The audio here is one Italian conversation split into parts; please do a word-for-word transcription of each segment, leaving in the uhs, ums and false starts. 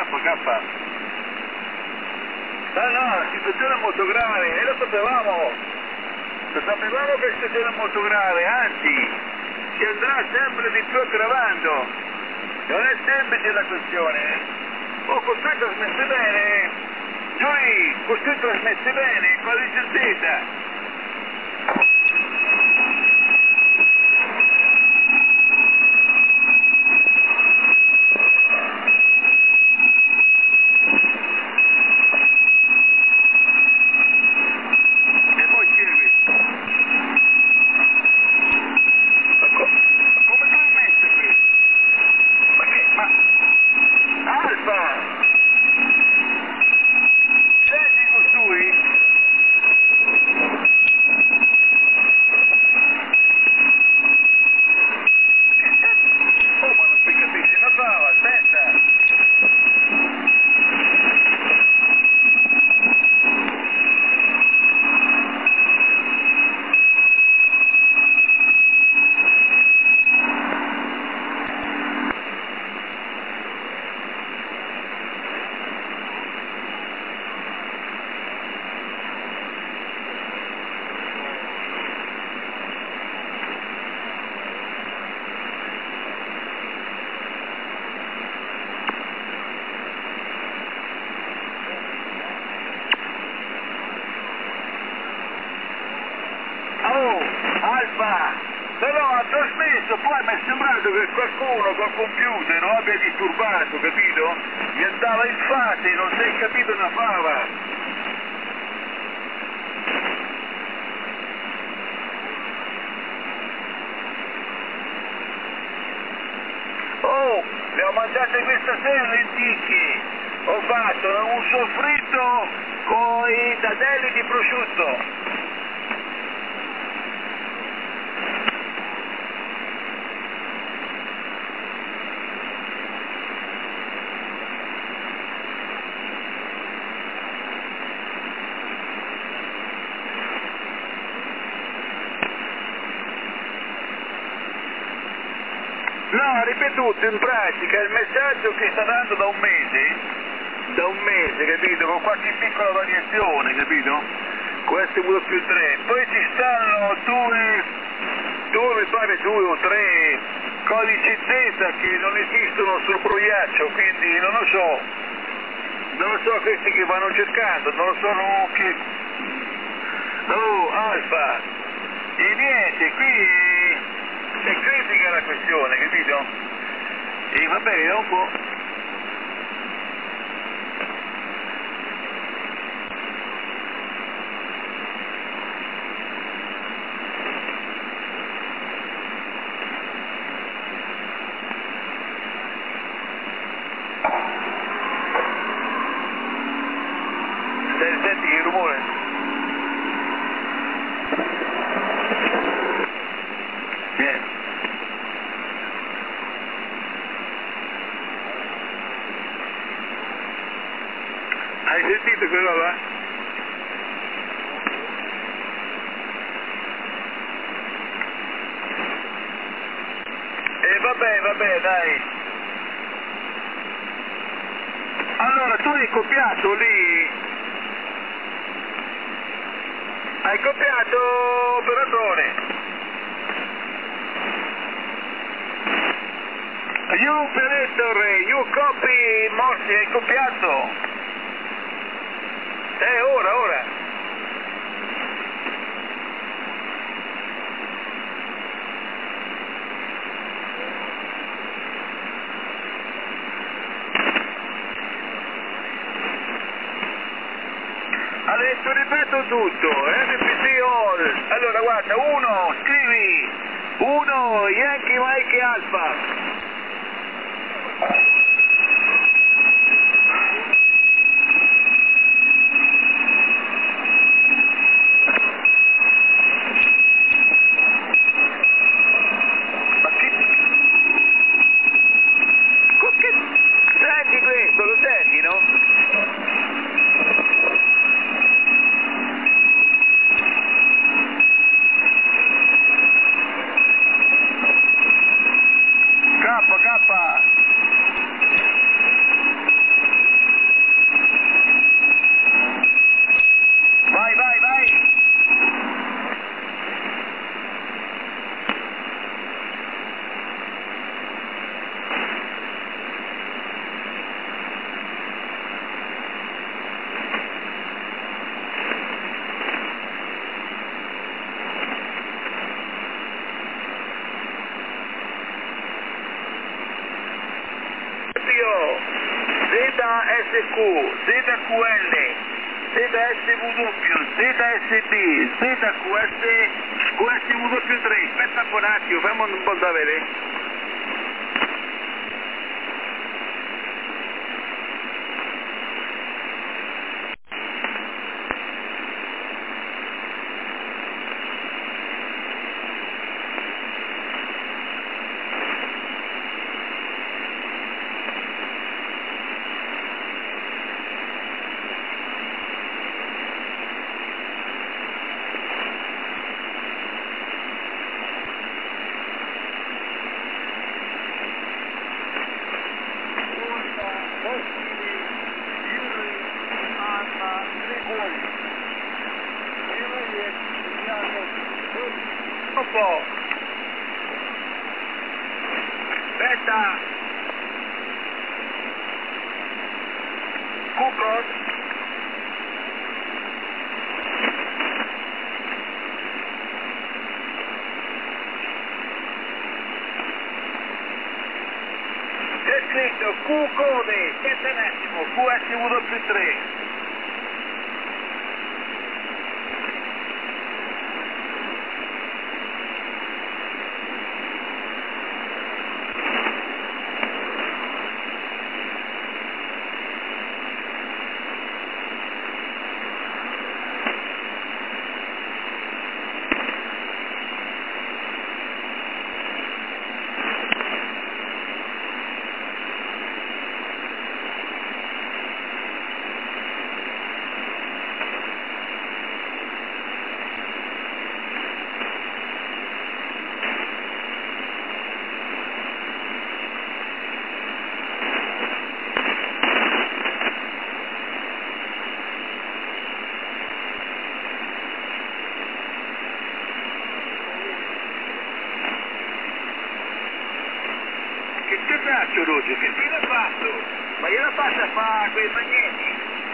K. Ah no, la situazione è molto grave, e lo sapevamo, lo sapevamo che la situazione è molto grave, anzi, si andrà sempre di più aggravando, non è semplice la questione, oh, costui trasmette bene, Giulia, costui trasmette bene, quasi certezza. Però ha trasmesso, poi mi è sembrato che qualcuno col computer non abbia disturbato, capito? Gli andava in fase, non si è capito una fava. Oh, le ho mangiate questa sera lenticchie, ho fatto un soffritto con i dadelli di prosciutto. No, ripetuto, in pratica il messaggio che sta dando da un mese, da un mese, capito, con qualche piccola variazione, capito? Questo è uno più tre, poi ci stanno due, due mi pare due o tre codici Z che non esistono sul proiaccio, quindi non lo so, non lo so questi che vanno cercando, non lo so no, che... Oh, Alfa, e niente, qui... è critica la questione, capito? E va bene, dopo... Senti, senti che rumore? Niente. Hai sentito quello là? E vabbè, vabbè, dai. Allora, tu hai copiato lì? Hai copiato, operatore? You operator, you copy Morsi, hai copiato? Eh, ora, ora. Adesso ripeto tutto, R P C all. Allora guarda, uno, scrivi, uno, Yankee Mike Alfa. Senti questo, lo senti, no? K, K. O, Z S Q, Z Q L, Z S W, Z S B, Z Q S, Q S W più tre, aspetta un attimo, fammi un po' da vedere. Un po'. Aspetta. Cucos. C'è scritto Q code, aspetta un attimo, Q S W più tre. Che ti faccio, Lucio? Che ti l'ho fatto? Ma io la faccio a fare quei magneti?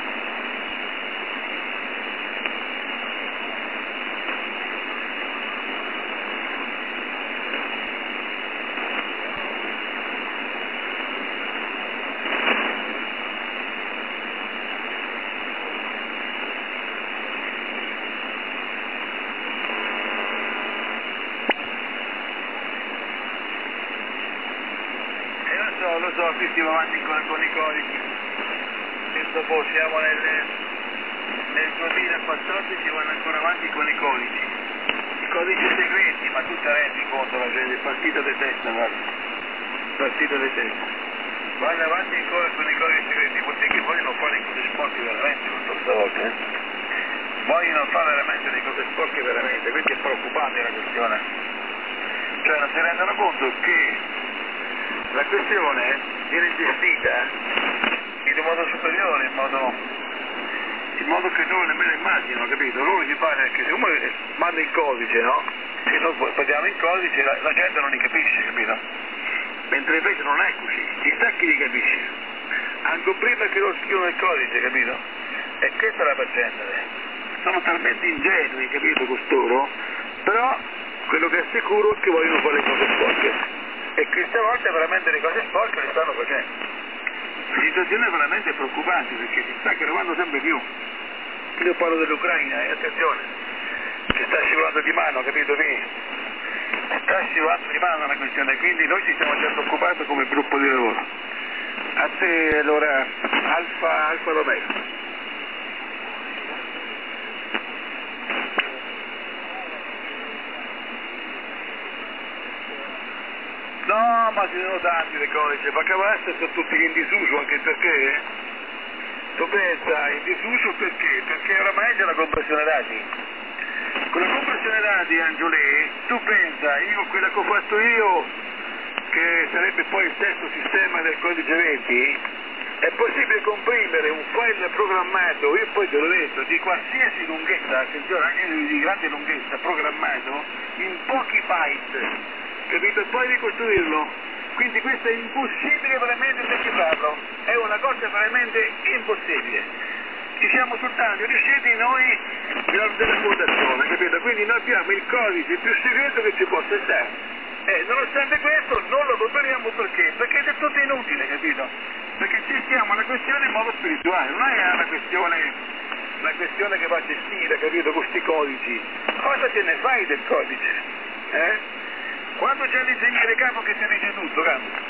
Lo so, qui stiamo avanti con, con i codici, adesso poi siamo nel, nel duemilaquattordici, vanno ancora avanti con i codici, i codici segreti, ma tu ti rendi conto, la gente, partito di testa, guarda, partito di testa, vanno avanti ancora con i codici segreti, vuol dire che vogliono fare cose sporche veramente questa volta, eh? Vogliono fare veramente le cose sporche veramente, quindi è preoccupante la questione, cioè non si rendono conto che la questione viene gestita in un modo superiore, in modo, in modo che loro nemmeno immaginano, capito? Loro gli pare che se uno manda il codice, no? Se noi paghiamo il codice la, la gente non li capisce, capito? Mentre invece non è così, chissà chi li capisce. Anche prima che loro scrivono il codice, capito? E questa è la pazienza. Sono talmente ingenui, capito, costoro, però quello che è sicuro è che vogliono fare le cose sporche. E questa volta veramente le cose sporche le stanno facendo. La situazione è veramente preoccupante perché si sta aggravando sempre più. Io parlo dell'Ucraina, e eh, attenzione, ci sta scivolando di mano, capito? Qui sta scivolando di mano la questione, quindi noi ci stiamo già preoccupati come gruppo di lavoro. A te allora Alfa, Alfa Romeo. No, ma ci sono tanti dei codici, ma cavazze sono tutti in disuso, anche perché tu pensa in disuso perché? Perché oramai c'è la compressione dati. Con la compressione dati, Angiolè, tu pensa, io quella che ho fatto io, che sarebbe poi il stesso sistema del codice venti, è possibile comprimere un file programmato, io poi te l'ho detto, di qualsiasi lunghezza, attenzione anche di grande lunghezza, programmato, in pochi byte. Capito? E poi ricostruirlo. Quindi questo è impossibile veramente decifrarlo. È una cosa veramente impossibile. Ci siamo soltanto riusciti noi della quotazione, capito? Quindi noi abbiamo il codice più segreto che ci possa essere. Eh, nonostante questo non lo toleriamo perché? Perché è del tutto inutile, capito? Perché gestiamo la questione in modo spirituale, non è una questione, una questione che va gestita, capito, con questi codici. Cosa te ne fai del codice? Eh? Quando c'è l'ingegnere capo che ti dice tutto, capo?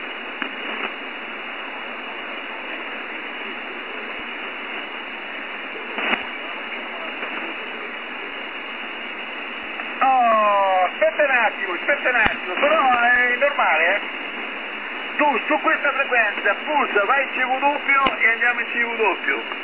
Oh, aspetta un attimo, aspetta un attimo, però è normale, eh? Tu su questa frequenza pulsa, vai in C V doppio e andiamo in C V doppio.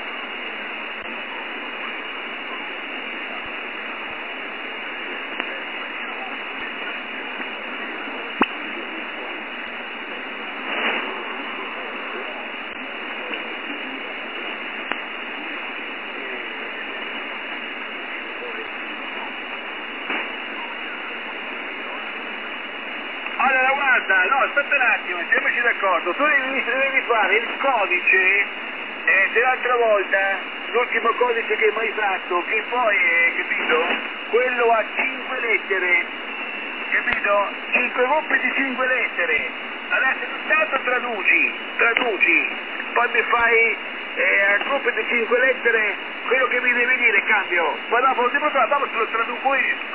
Allora guarda, no, aspetta un attimo, mettiamoci d'accordo, tu devi, devi fare il codice eh, dell'altra volta, l'ultimo codice che hai mai fatto, che poi è, capito, quello ha cinque lettere, capito? cinque gruppi di cinque lettere. Adesso intanto traduci, traduci, poi mi fai eh, a gruppi di cinque lettere quello che mi devi dire, cambio, poi dopo ti preoccupare, dopo te lo traduco io.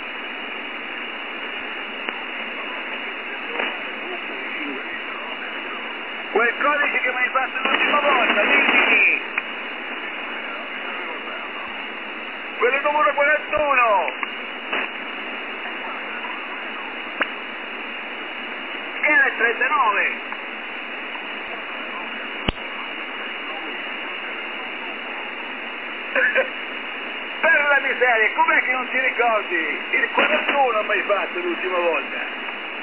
Quel codice che mi hai fatto l'ultima volta, dimmi! Quello numero quarantuno! Che era il trentanove! Per la miseria, com'è che non ti ricordi? Il quarantuno mi hai fatto l'ultima volta!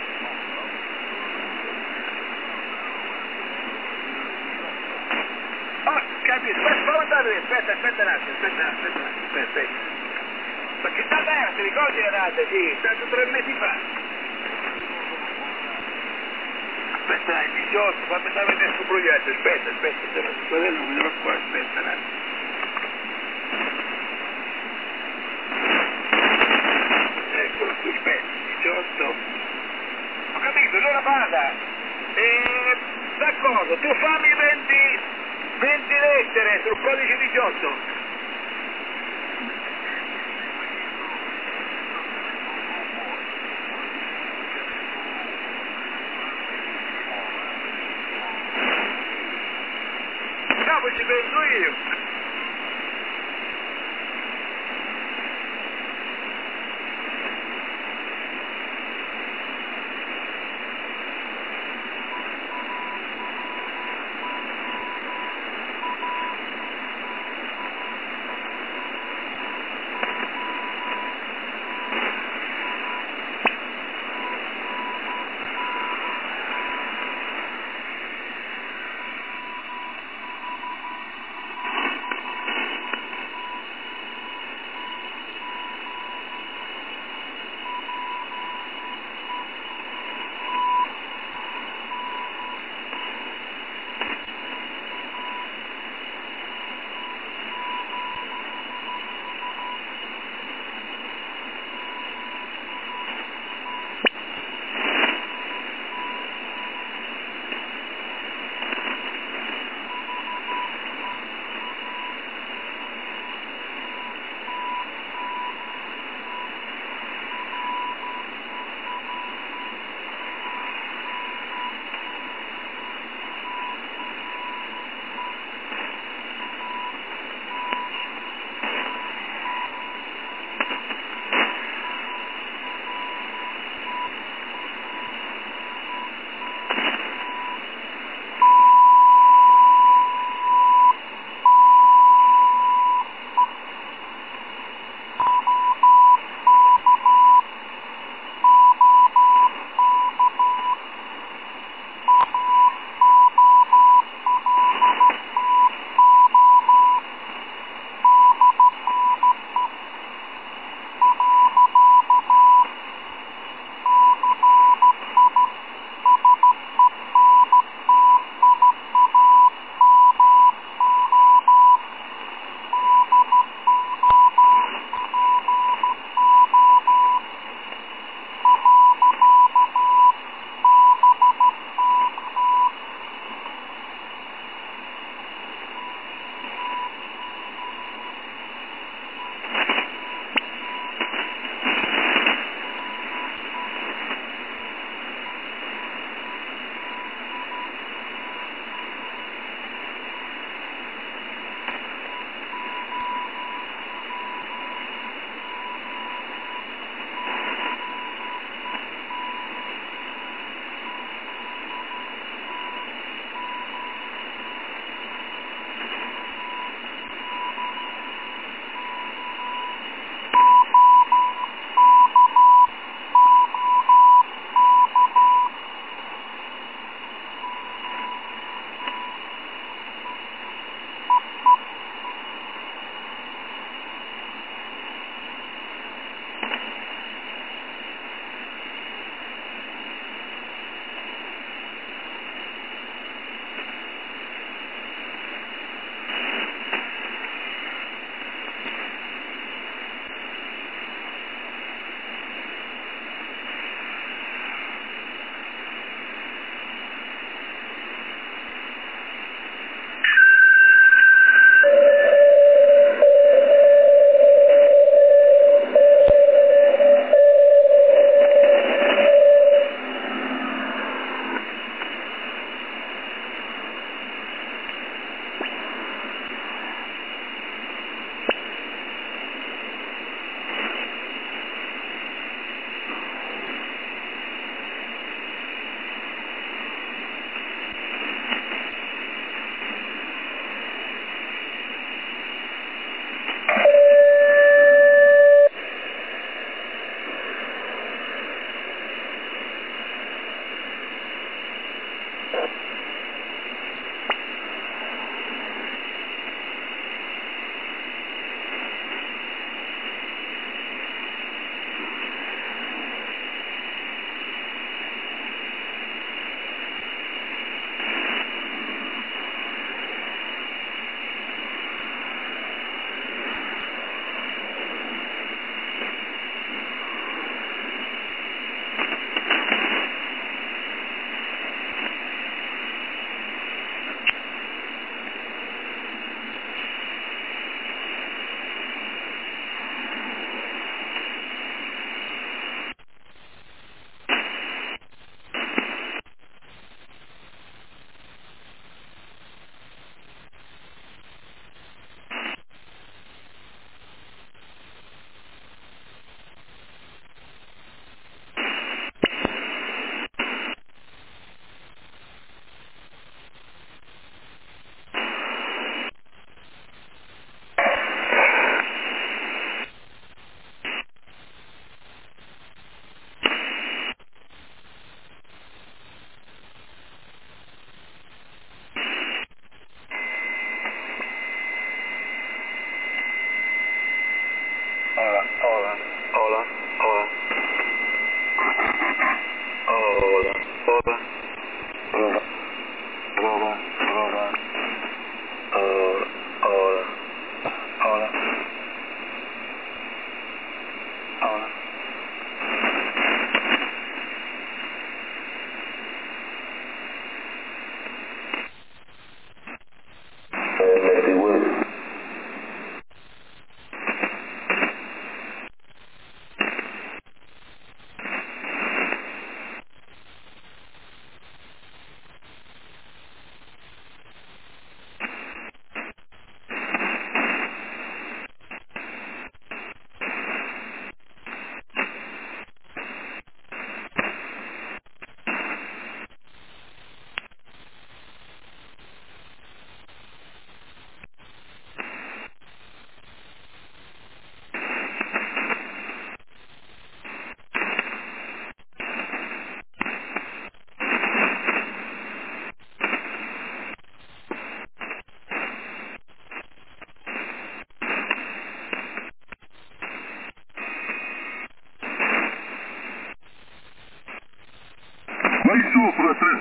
Capisci? Aspetta, aspetta, aspetta un attimo, aspetta, aspetta, aspetta, aspetta. Perché sta bene, ti ricordi la data? Sì, stato tre mesi fa. Aspetta, il diciotto, fammi stare a vedere sul progetto, aspetta, aspetta, aspetta, aspetta, aspetta, qua, aspetta un attimo. Eccolo qui, aspetta, diciotto. Ho capito, allora vada. E d'accordo, tu fammi venti, venti lettere sul codice diciotto. No, poi ci penso io.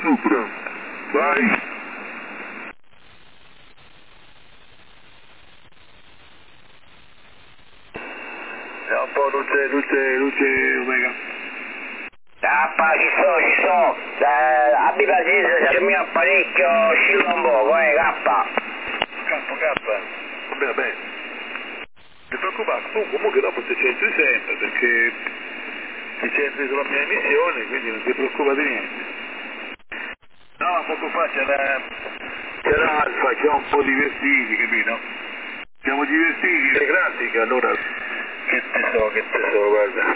sopra. Vai. È un po' luce, luce, luce Omega. Kappa, ci sto, ci sto. Eh, abbi pazienza, c'è il mio apparecchio, oscilla un poco, eh, Kappa. K, K. Vabbè, vabbè. Non ti preoccupare, tu comunque dopo ti centri sempre, perché ti centri sulla mia emissione, quindi non ti preoccupare di niente. No, poco fa c'era, c'era Alfa che ha un po' divertiti, capito? Siamo divertiti, le grafiche, allora, che te so, che te so, guarda.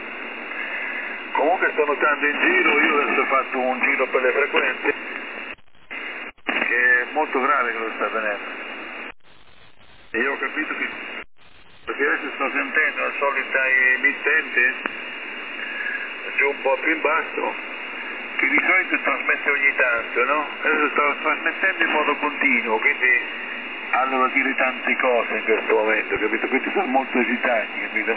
Comunque sto notando in giro, io adesso ho fatto un giro per le frequenze, che è molto grave che lo sta venendo. E io ho capito che, perché adesso sto sentendo la solita emittente, giù un po' più in basso, che di solito trasmette ogni tanto, no? Adesso sto trasmettendo in modo continuo, quindi hanno da dire tante cose in questo momento, capito? Questi sono molto esitanti, capito?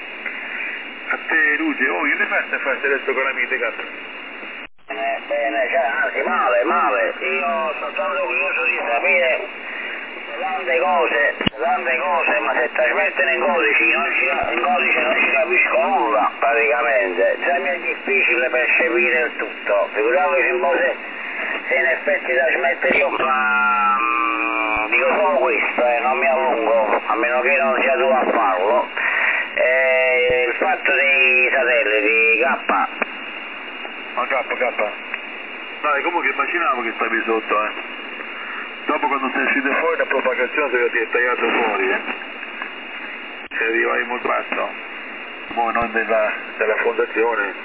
A te Luce, oh, io ne faccio a fare adesso con la mia cazzo? Eh, bene, cioè, anzi, male, male. Io sono tanto curioso di sapere tante cose, tante cose, ma se trasmettono in codici, non ci, in codice non ci capisco nulla, praticamente. Già mi è difficile percepire il tutto. Figuriamoci se, se in effetti trasmette io, ma mm, dico solo questo, eh, non mi allungo, a meno che non sia tu a farlo. Eh, il fatto dei satelliti, K. Ma K, K. Dai, comunque immaginavo che stavi sotto, eh. Dopo quando sei uscito fuori la propagazione ti è tagliato fuori, eh. Se arrivai molto basso. Poi non della, della fondazione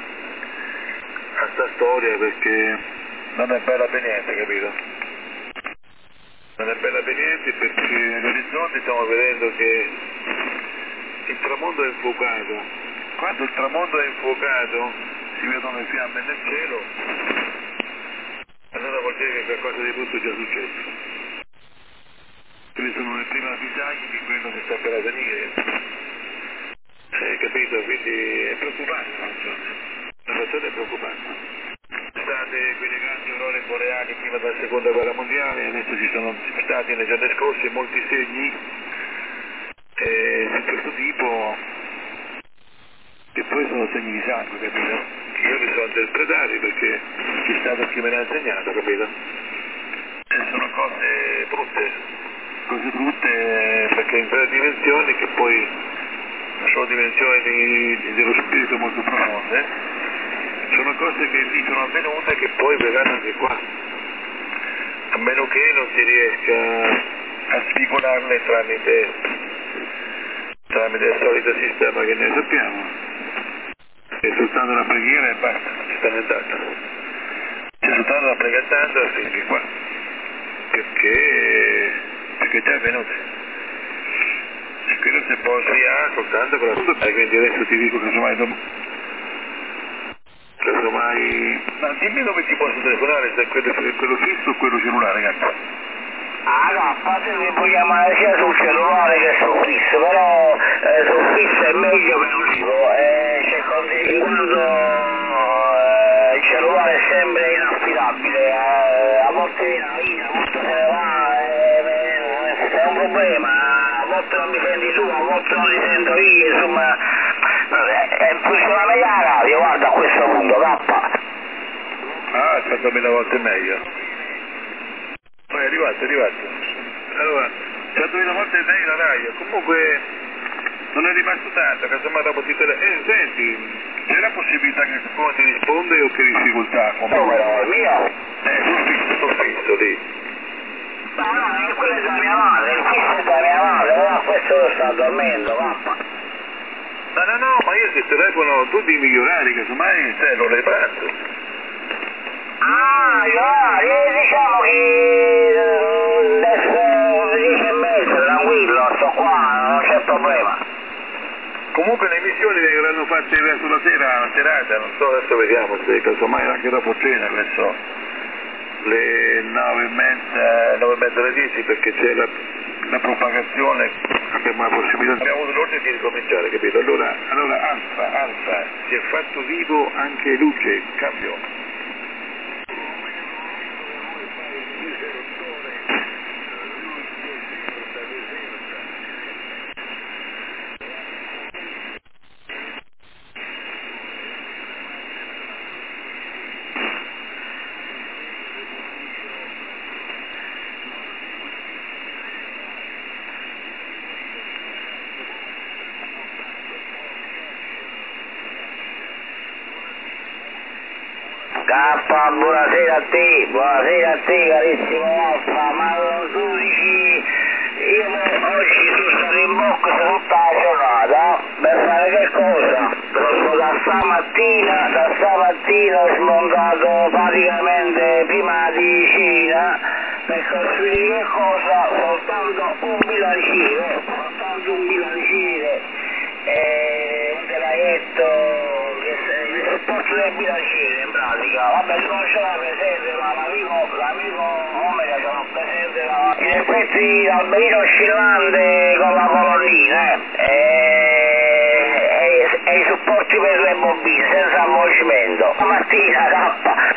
a sta storia, perché non è bella per niente, capito? Non è bella per niente perché all'orizzonte stiamo vedendo che il tramonto è infuocato. Quando il tramonto è infuocato si vedono le fiamme nel cielo, allora vuol dire che qualcosa di brutto è già successo. Questi sono le prime avvisaglie di quello che sta per avvenire. Eh, capito? Quindi è preoccupante la situazione. La situazione è preoccupante. State quelle grandi aurore boreali prima della seconda guerra mondiale, adesso ci sono stati nei giorni scorsi molti segni eh, di questo tipo, che poi sono segni di sangue, capito? Io li so interpretati perché c'è stato chi me l'ha insegnato, capito? E sono cose brutte, cose brutte perché in quelle dimensioni che poi sono dimensioni di, dello spirito molto profonde, sono cose che lì sono avvenute che poi verranno anche qua, a meno che non si riesca a svicolarle tramite, tramite il solito sistema che noi sappiamo. È soltanto la preghiera e basta, non ci sta nient'altro. C'è soltanto la preghiera tanto affinché qua, perché, perché è già avvenuto. E quello si può sviare soltanto con la sua, e quindi adesso ti dico casomai domani. Casomai. Ma dimmi dove ti posso telefonare, se è quello, quello fisso o quello cellulare, ragazzi. Ah no, mi puoi chiamare sia sul cellulare che sul fisso, però eh, sul fisso è meglio per un tipo, eh, c'è così, quando eh, il cellulare è sempre inaffidabile, eh, a volte viene la linea, a volte se ne va, eh, è un problema, a volte non mi senti tu, a volte non li sento io, insomma, eh, funziona meglio la radio, guarda a questo punto, K. Ah, è stato mille volte meglio. Poi è arrivato, è arrivato. Allora, centomila volte lei la radio, comunque non è rimasto tanto, casomai dopo ti telefono. Eh, senti, c'è la possibilità che qualcuno ti risponde o che difficoltà? Come no, il mio? Eh, sul fisso, sul fisso, lì. No, no, quello è da mia madre, il fisso è da mia madre, però questo sta dormendo, papà. No, no, no, ma io se telefono tu di migliorare, casomai te lo riparto. Ah, no, diciamo che adesso dieci e mezzo, tranquillo, sto qua, non c'è problema. Comunque le emissioni verranno fatte verso la sera, la serata, non so, adesso vediamo se casomai anche dopo cena, verso le nove e mezza, nove e mezza alle dieci, perché c'è la, la propagazione, abbiamo la possibilità, abbiamo avuto l'ordine di ricominciare, capito? Allora, allora Alfa, Alfa, si è fatto vivo anche Luce, cambio. K, buonasera a te, buonasera a te carissimo Alfa, ma tu dici, io oggi sono stato in box tutta la giornata, per fare che cosa? Proprio da stamattina, da stamattina ho smontato praticamente prima di cena, per costruire che cosa? Soltanto un bilancino, soltanto un bilancino. E un telaietto che il supporto del bilanciere in pratica, vabbè non ce l'ha presente ma l'amico l'amico Omega ce l'ha presente la... in effetti l'alberino oscillante con la colonnina eh, e, e, e i supporti per le bobine senza avvolgimento la mattina K.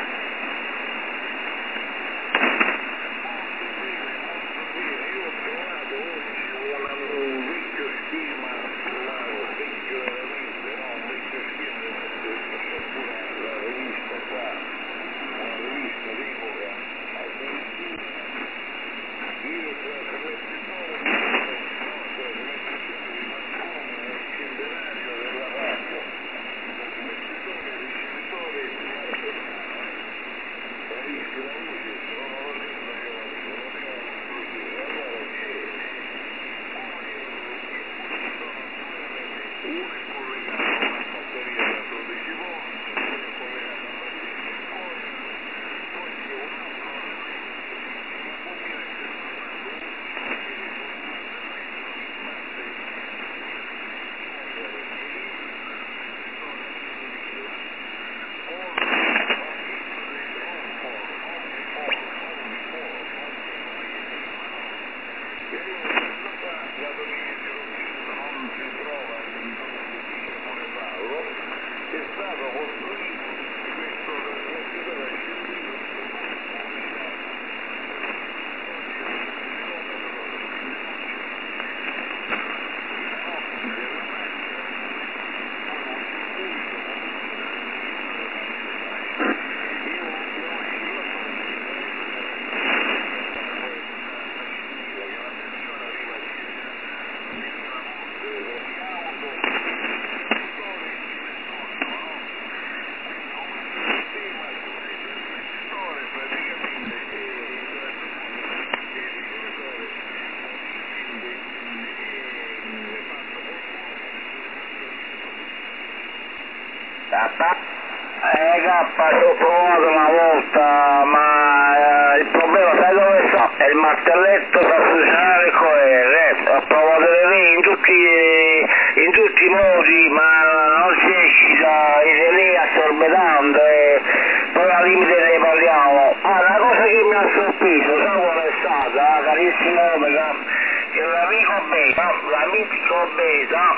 Eh K, ci ho provato una volta, ma eh, il problema sai dove sta? È il martelletto fa funzionare il coere, ho provato le relay in tutti, in tutti i modi, ma non si esce i relay assorbetando e poi al limite ne parliamo. Ah, una cosa che mi ha sorpreso, sai qual è stata, carissimo Omega? Che l'amico Beta, l'amico Beta,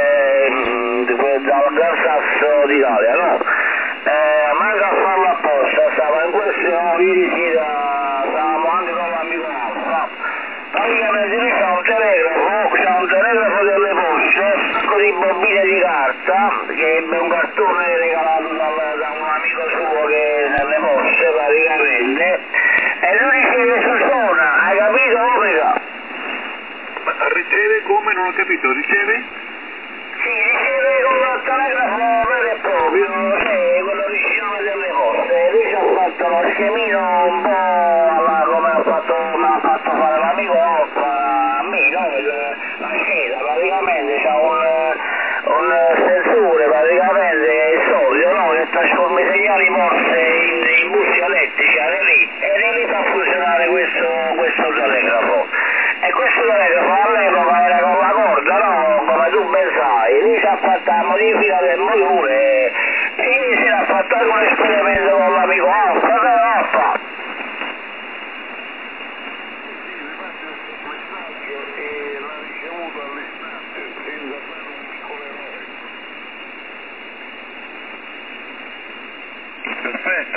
eh, dal Gran Sasso d'Italia, no? Eh, manca a farlo apposta, stava in questo ieri sera, stavamo anche con l'amico Alfa. Praticamente lì c'è un telegrafo, c'è un telegrafo delle poste, un sacco di bobine di carta, che ebbe un cartone regalato dal, da un amico suo che nelle poste praticamente, e lui riceve su zona, hai capito Omega? Ma riceve come? Non ho capito, riceve? Sì, riceve con il telegrafo vero e proprio, cioè quello originale delle cose. Lui ci ha fatto lo schemino un po' alla, come ha fatto, me l'ha fatto fare l'amico Alfa a me, no? La scheda praticamente c'ha un, un sensore praticamente il solito, no? Che trasforma i segnali morse in, in bussi elettrici, lì, e lì fa funzionare questo, questo telegrafo. E questo telegrafo all'epoca era con la corda, no? Come tu ben sai, lì si è fatta la modifica del motore e ieri si era fatto anche un esperimento con l'amico Alfa, no Alfa? Perfetto.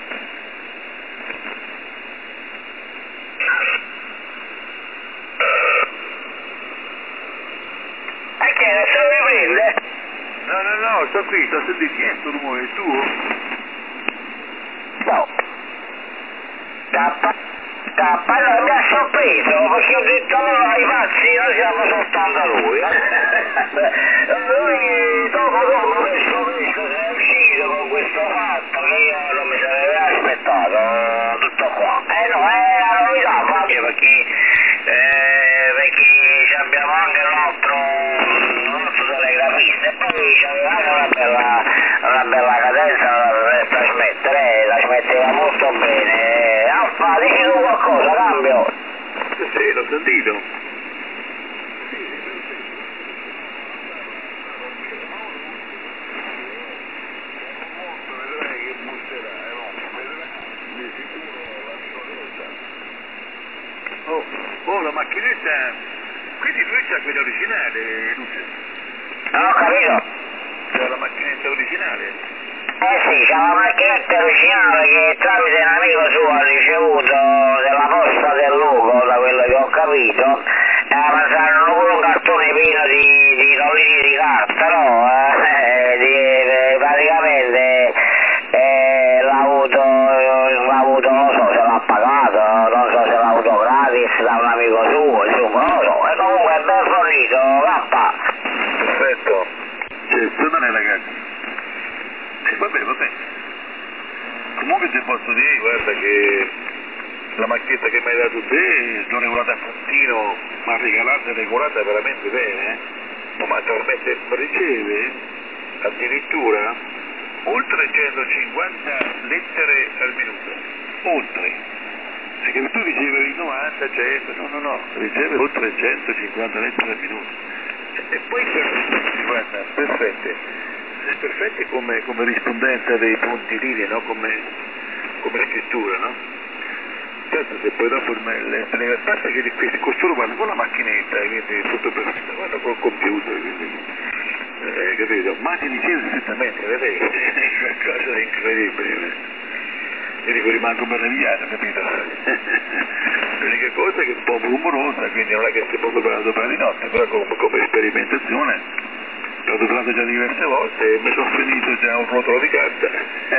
E che ne se ne prende? No, no, no, sto qui, sto sentendo, chi è sto rumore, è tuo? No. K, K, no, mi ha sorpreso, perché ho detto allora ai pazzi, noi siamo soltanto a lui. Lui dopo dopo questo disco si è uscito con questo fatto che io non mi sarei poi avevamo una bella, una bella cadenza da trasmettere, la smetteva molto bene. Alfa, dici tu qualcosa, cambio? Sì, l'ho sentito. Oh, oh, la macchinetta, quindi lui c'ha quella originale, Luce? Non ho capito. C'ha la macchinetta originale? Eh sì, c'è la macchinetta originale che tramite un amico suo ha ricevuto della posta del Lugo, da quello che ho capito, e avanzarono pure un cartone pieno di, di rollini di carta, no? Eh, di, eh, praticamente eh, l'ha avuto, l'ha avuto, non so se l'ha pagato, non so se l'ha avuto gratis da un amico suo, insomma, non lo so, e comunque è ben fornito, cappa. Perfetto. Cioè, tornare ragazzi. Eh, va bene, va bene. Comunque ti posso dire, guarda che la macchietta che mi hai dato te, l'ho regolata a puntino, ma regalata e regolata veramente bene, eh? No, ma trasmette, riceve addirittura oltre centocinquanta lettere al minuto. Oltre. Perché tu ricevi novanta, cento, no, no, no, riceve oltre centocinquanta lettere al minuto. E, e poi perfette, guarda, perfette. Perfette come, come rispondenza dei punti liri, no? Come, come scrittura, no? Certo, se poi dopo il mail, basta che questi costoro vanno con la macchinetta, quindi tutto perfetto, vanno col computer, quindi, eh, capito? Ma ti riceve perfettamente, vedete? È qualcosa di incredibile. Io dico, rimango meravigliato, capito? L'unica cosa è che è un po' rumorosa, quindi non è che si può dovrà di notte, però come, come sperimentazione l'ho dovuto già diverse volte e mi sono finito già un rotolo di carta.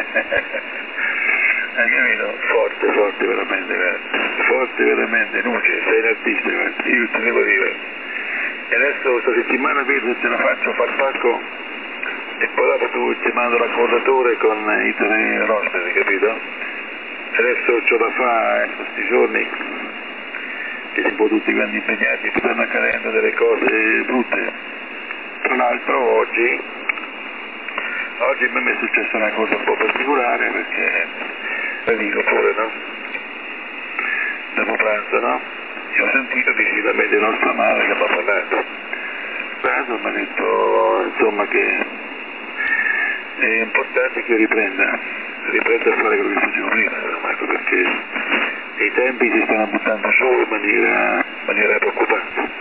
Hai capito? Forte, forte veramente, guarda. Forte veramente, Nuce, sei un artista, guarda. Io te devo dire. E adesso questa settimana vedo se ce la faccio a far pacco e poi dopo tu ti mando l'accordatore con i tre rosteri, capito? Adesso c'ho da fare in questi giorni che siamo un po' tutti quanti impegnati, stanno accadendo delle cose brutte. Tra l'altro oggi, oggi a me è successa una cosa un po' particolare perché, la dico pure, no? Dopo pranzo, no? Io ho sentito visivamente nostra madre che mi ha parlato. Pranzo mi ha detto, insomma, che è importante che io riprenda, riprenda a fare quello che facevo prima, Marco, perché i tempi si stanno buttando su in maniera, in maniera preoccupante.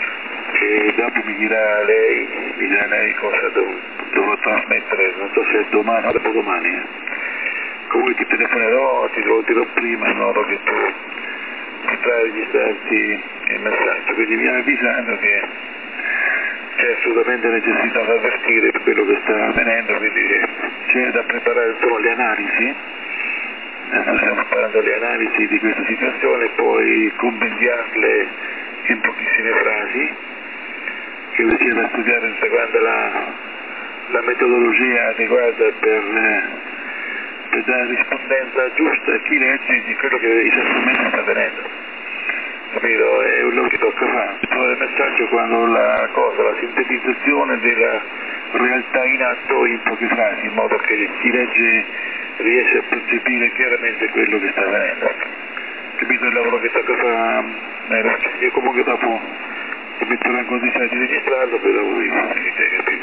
E dopo mi dirà lei, mi dirà lei cosa dov- dovrò trasmettere, non so se è domani o dopodomani. Eh. Comunque ti telefonerò, ti lo dirò prima in modo che tu potrai registrarti il messaggio, quindi mi ha avvisato che c'è assolutamente necessità di avvertire per quello che sta avvenendo, quindi c'è da preparare insomma le analisi, eh, stiamo preparando le analisi di questa situazione, poi compendiarle in pochissime frasi, che sia da studiare seguendo la, la metodologia adeguata per, eh, per dare rispondenza giusta a chi legge di quello che esattamente sta avvenendo. Capito? È quello che tocca fare. Il messaggio quando la cosa, la sintetizzazione della realtà in atto in poche frasi, in modo che chi legge riesce a percepire chiaramente quello che sta avvenendo. Capito il lavoro che tocca fare? Eh, io comunque dopo ti metterò in condizione di registrarlo per lavoro di te, capito?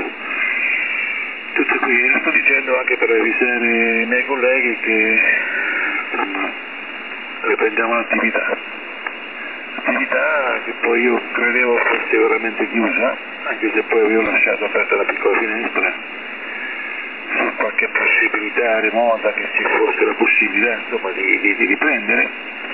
Tutto qui, lo sto dicendo anche per avvisare i miei colleghi che insomma riprendiamo l'attività. Attività che poi io credevo fosse veramente chiusa, anche se poi avevo lasciato aperta la piccola finestra su qualche possibilità remota che ci fosse la possibilità insomma di, di, di riprendere.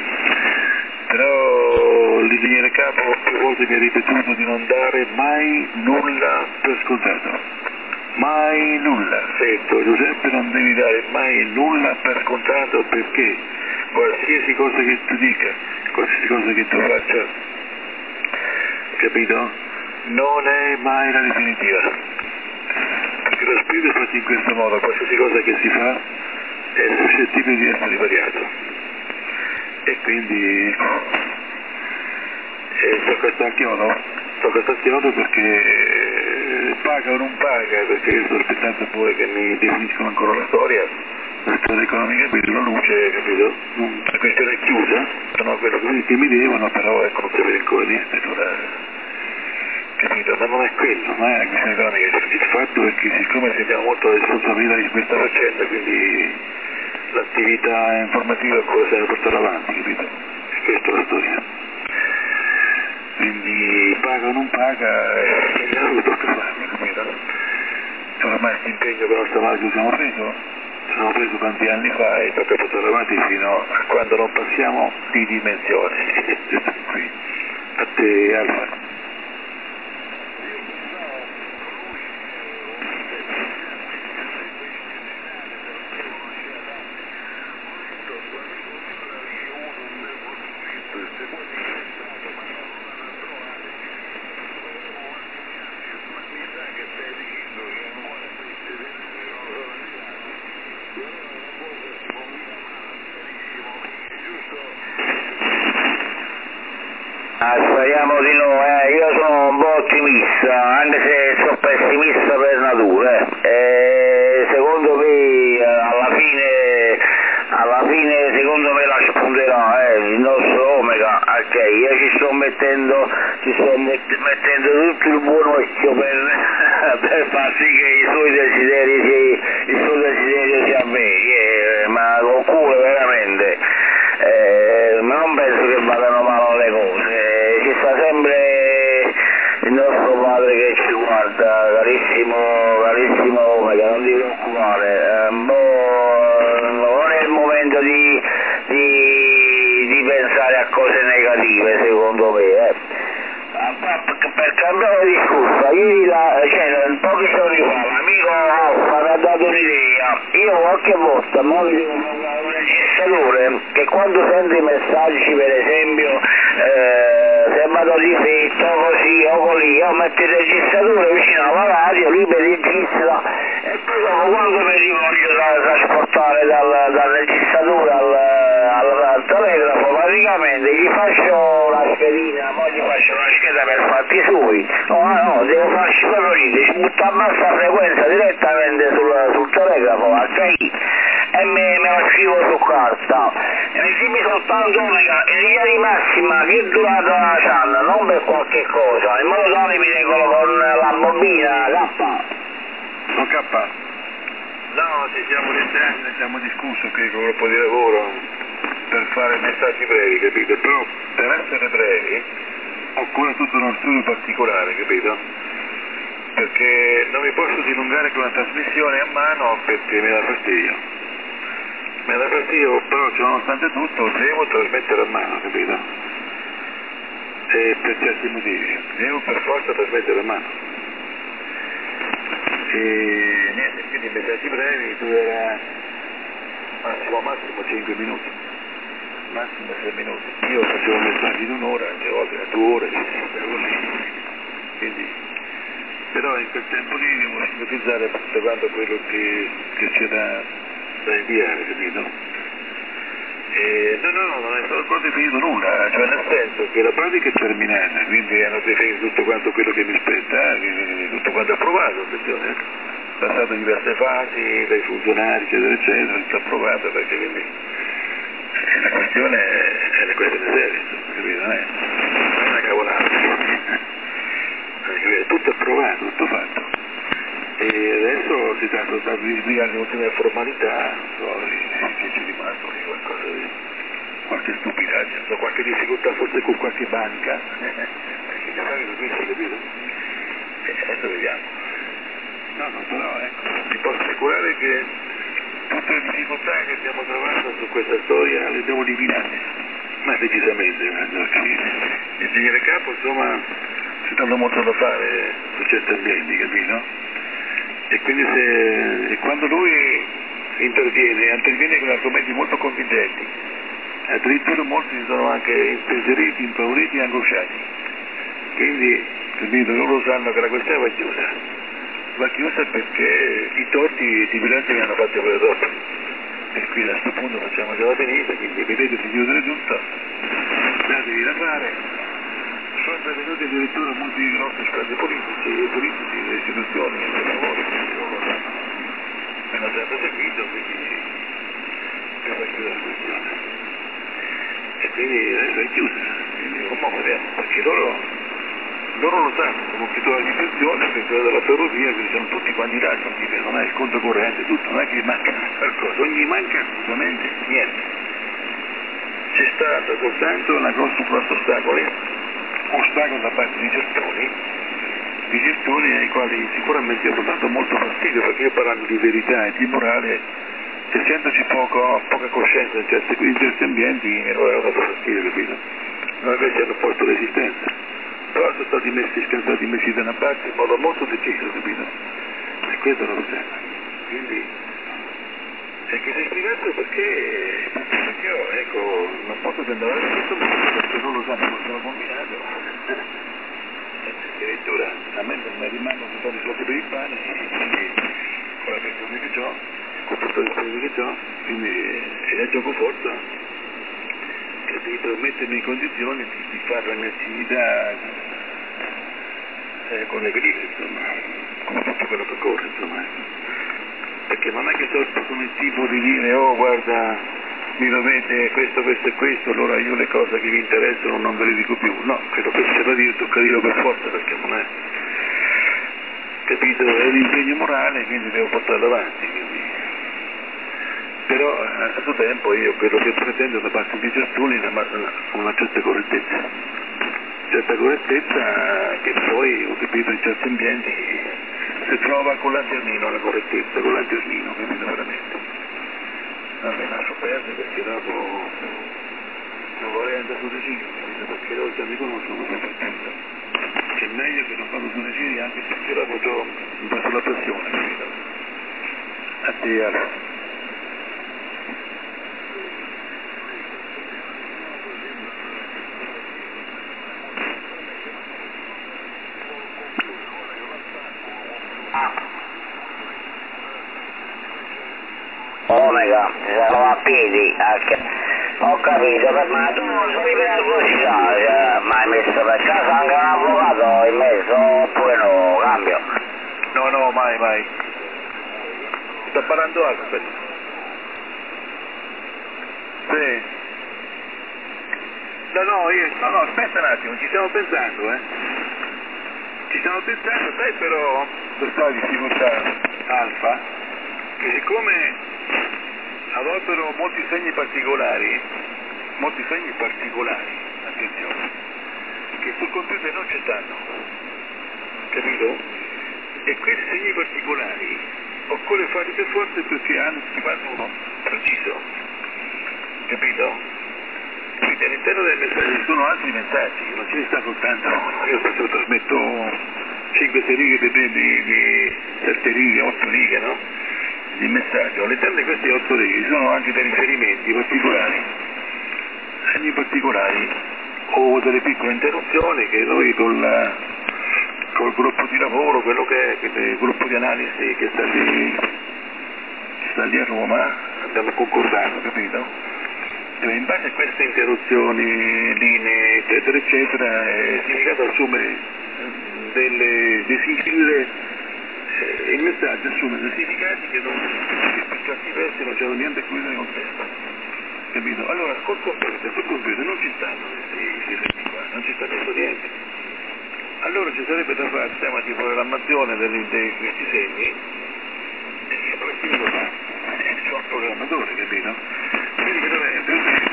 Però l'ingegnere capo più volte mi ha ripetuto di non dare mai nulla per scontato. Mai nulla. Detto, Giuseppe, non devi dare mai nulla per scontato perché qualsiasi cosa che tu dica, qualsiasi cosa che tu faccia, capito? Non è mai la definitiva. Perché lo spirito è fatto in questo modo, qualsiasi cosa che si fa è suscettibile di essere variato. E quindi eh, tocca sta a chiodo, tocca sta a chiodo perché paga o non paga, perché io sto aspettando pure che mi definiscono ancora la storia, la storia economica, per la luce, capito? La questione è chiusa, sono quello che mi devono, però ecco, non si vede ancora niente, allora, capito? Ma non è quello, non è la questione economica, il fatto è che siccome sentiamo molto la responsabilità di questa faccenda, quindi l'attività informativa ancora se la portare avanti, capito? E questa è la storia. Quindi paga o non paga, è quello che tocca fare, capito? Oramai questo impegno per nostra madre che abbiamo preso, ci abbiamo preso tanti anni fa e tocca portare avanti fino a quando non passiamo di dimensione. Qui. A te Alfa. Ah, speriamo di no, eh. Io sono un po' ottimista, anche se sono pessimista per natura, eh. E secondo me alla fine, alla fine secondo me la spunterà, eh, il nostro Omega, ok, io ci sto mettendo, ci sto mettendo tutto il buon occhio per, per far sì che i suoi desideri si, il suo desiderio si avveri, eh, ma con cuore veramente, eh, ma non penso che vadano male le cose. Ci sta sempre il nostro padre che ci guarda, carissimo, carissimo Omega, non ti preoccupare, un po' non è il momento di, di, di pensare a cose negative secondo me, eh. Per cambiare discorso, ieri la, cioè, pochi giorni fa l'amico Alfa mi ha dato un'idea, io qualche volta mo mi devo comprare un registratore che quando sento i messaggi per esempio eh, se vado di fetto così o così, io metto il registratore vicino alla radio, lui mi registra e poi dopo quando mi rivoglio da trasportare dal, dal registratore al, al, al telegrafo praticamente gli faccio la schedina, poi gli faccio una scheda per fatti suoi, no no, devo farci proprio niente, ci butta a bassa frequenza direttamente sul, sul telegrafo, ok? E me, me la scrivo su carta. E dimmi soltanto Omega, in linea di massima che durata c'hanno, non per qualche cosa, in modo tale mi regolo con la bobina K. Con K? No, ci siamo iniziati, ne siamo discussi qui con un gruppo di lavoro per fare messaggi brevi, capito? Però per essere brevi occorre tutto uno studio particolare, capito? Perché non mi posso dilungare con la trasmissione a mano perché mi dà fastidio. Mi dà fastidio, però cioè, nonostante tutto devo trasmettere a mano, capito? E per certi motivi, devo per forza trasmettere a mano. E niente, quindi i messaggi brevi durerà massimo massimo cinque minuti, massimo sei minuti. Io facevo messaggi di un'ora, anche volte da due ore, così. Quindi, però in quel tempo lì devo sintetizzare tutto quanto quello che, che c'è da, da inviare, capito? E, no, no, non è stato ancora definito nulla, cioè nel senso che la pratica è terminata, quindi hanno definito tutto quanto quello che mi spetta, eh, tutto quanto approvato, attenzione, ecco. Passato diverse fasi, dai funzionari, eccetera, eccetera, tutto approvato, perché quindi eh, la questione è, è la questione seria, capito? Non è, non è una cavolata, è tutto approvato, tutto fatto. E adesso si tratta soltanto di sbrigare le ultime formalità, so, se ci rimasto qualcosa di, qualche stupidaggine, so, qualche difficoltà forse con qualche banca, perché i canali sono questi, capito? E adesso vediamo. No, no, però ecco, ti posso assicurare che tutte le difficoltà che stiamo trovando su questa storia le abbiamo eliminate, ma decisamente, perché il ingegnere capo insomma c'è tanto molto da fare su certi ambienti, capito? E quindi se, e quando lui interviene, interviene con argomenti molto convincenti, addirittura molti si sono anche impensieriti, impauriti e angosciati. Quindi, capito, loro sanno che la questione va chiusa. Va chiusa perché i torti di bilancio mi hanno fatto quello dopo. E quindi a questo punto facciamo già la finita, quindi vedete di chiudere tutto, datevi da fare, sono intervenuti addirittura molti grossi esperti politici, politici, le istituzioni, i lavori, e non sempre seguito, quindi per la chiudere la questione. E quindi adesso è chiusa, quindi come vediamo, perché loro, loro lo sanno, come titolare di pensione, che quella della ferrovia, quindi sono tutti candidati, non è il conto corrente, tutto, non è che manca qualcosa, non gli manca assolutamente niente. C'è stato soltanto una grosso grosso ostacolo, ostacolo da parte di gestori, di gestori ai quali sicuramente hanno dato molto fastidio, perché io parlando di verità e di morale, essendoci poco, poca coscienza in certi, in certi ambienti, mi hanno dato fastidio, capito? Non invece hanno posto resistenza, però sono stati messi, sono stati messi da una parte in modo molto deciso, capito? E questo è il problema. Quindi, e che si scrivessero perché, perché io, ecco, non posso andare avanti in questo modo perché non lo sanno cosa ho combinato. E addirittura a me mi rimangono soltanto i soldi per il pane, quindi con la pensione che ho, con tutto il pensione che ho, quindi e la gioco forza, capito, mettermi in condizioni di, di fare la mia attività eh, con equilibrio, insomma, come tutto quello che corre, insomma. Perché non è che sono come il tipo di dire oh guarda mi dovete questo, questo e questo, allora io le cose che vi interessano non ve le dico più. No, quello che c'è da dire tocca dirlo per forza perché non è, capito, è l'impegno morale, quindi devo portarlo avanti. Quindi. Però allo stesso tempo io quello che pretendo da parte dei gestori è una, una certa correttezza, certa correttezza che poi ho capito in certi ambienti si trova con l'anternino la correttezza, con l'anternino, capito veramente. Vabbè, lascio perdere perché dopo non vorrei andare su Sicilia, capito? Perché loro già mi conoscono soprattutto. È meglio che non vado su Sicilia anche perché dopo ho basso la pressione, capito? A te, allora. Omega, si stava a piedi, anche. Ho capito, ma tu non sei per la velocità, cioè, ma hai messo per caso anche un avvocato in mezzo oppure no, cambio? No, no, mai, mai. Sta parlando altro, aspetta. Sì. No, no, io, no, no, aspetta un attimo, ci stiamo pensando, eh. Ci stiamo pensando, sai però, questa difficoltà alfa, che siccome adottano molti segni particolari, molti segni particolari, attenzione, che sul computer non ci stanno, capito? E questi segni particolari occorre farli per forza perché hanno un significato preciso, capito? Quindi all'interno del messaggio ci sono altri messaggi, non ce ne sta soltanto, io spesso trasmetto cinque sei righe di, di, di sette righe, otto righe, no? Di messaggio, all'interno di questi otto righe ci sono anche dei riferimenti particolari, segni particolari o delle piccole interruzioni che noi col, col gruppo di lavoro, quello che è il gruppo di analisi che sta lì, sta lì a Roma, abbiamo concordato, capito? E in base a queste interruzioni, linee, eccetera, eccetera, il significato assume delle, dei significati. Il messaggio assume dei significati che, non, che per certi versi non c'era niente a cui vedere con questo, capito? Allora col computer, sul computer non ci stanno questi segni qua, non ci sta detto niente. Allora ci sarebbe da fare il sistema di programmazione di questi segni e poi si lo fa, sono un programmatore, capito? Quindi veramente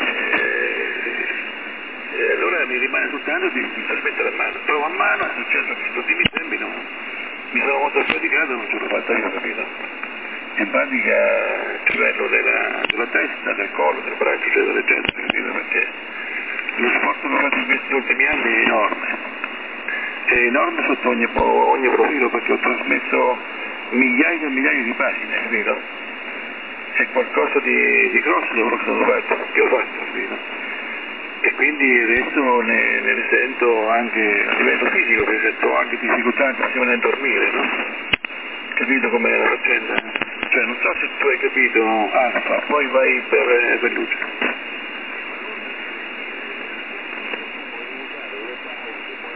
eh, eh, allora mi rimane soltanto di, di trasmettere a mano, provo a mano, è successo che tutti i tempi non mi sono molto affaticato, non ce l'ho fatta io, capito? In pratica il livello della, della testa, del collo, del braccio, eccetera, eccetera, capito? Perché lo sforzo che ho fatto in questi ultimi anni è enorme, è enorme sotto ogni, ogni profilo perché ho trasmesso migliaia e migliaia di pagine, capito? È qualcosa di, di grosso lavoro che sono fatto, che ho fatto, capito? E quindi adesso ne, ne risento anche a livello fisico, per esempio, ho anche difficoltà anche nel dormire, no? Capito com'è la faccenda? Cioè non so se tu hai capito alfa, poi vai per, per luce.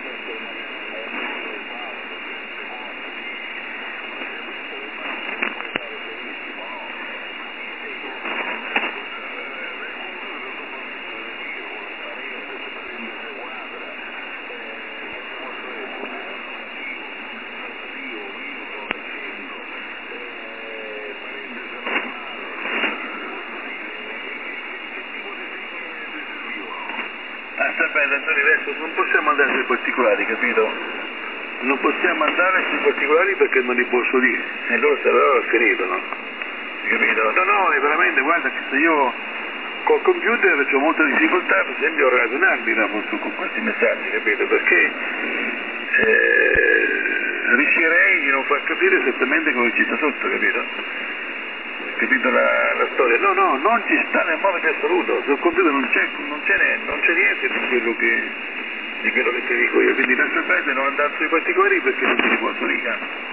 aspetta Antonio, adesso non possiamo andare sui particolari, capito? Non possiamo andare sui particolari perché non li posso dire, e loro saranno finito, no? Capito? No, no, è veramente, guarda che se io col computer ho molta difficoltà, per esempio, a ragionarmi no, su, con questi messaggi, capito? Perché eh, rischierei di non far capire esattamente come ci sta sotto, capito? Capito la, la storia? No, no, non ci sta nel modo più assoluto, sul computer non c'è, non c'è, non c'è niente di quello che, di quello che ti dico io, quindi lascia perdere, non andare sui particolari perché non ti li posso dire.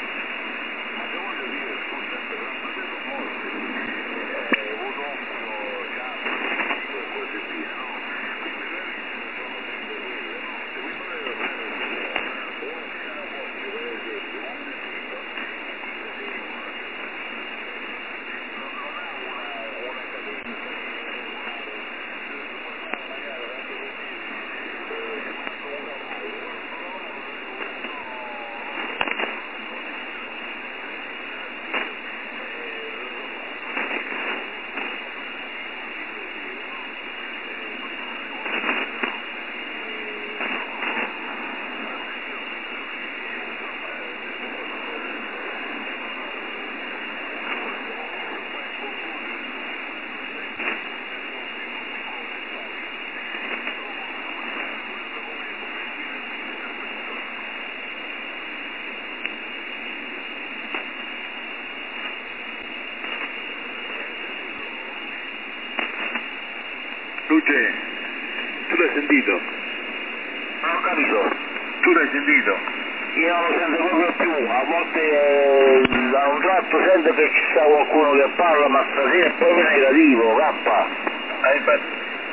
Luce, tu l'hai sentito? Non ho capito. Tu l'hai sentito? Io non lo sento proprio più, a volte eh, da un tratto sento che ci sta qualcuno che parla, ma stasera è proprio negativo, K. Ah, infatti.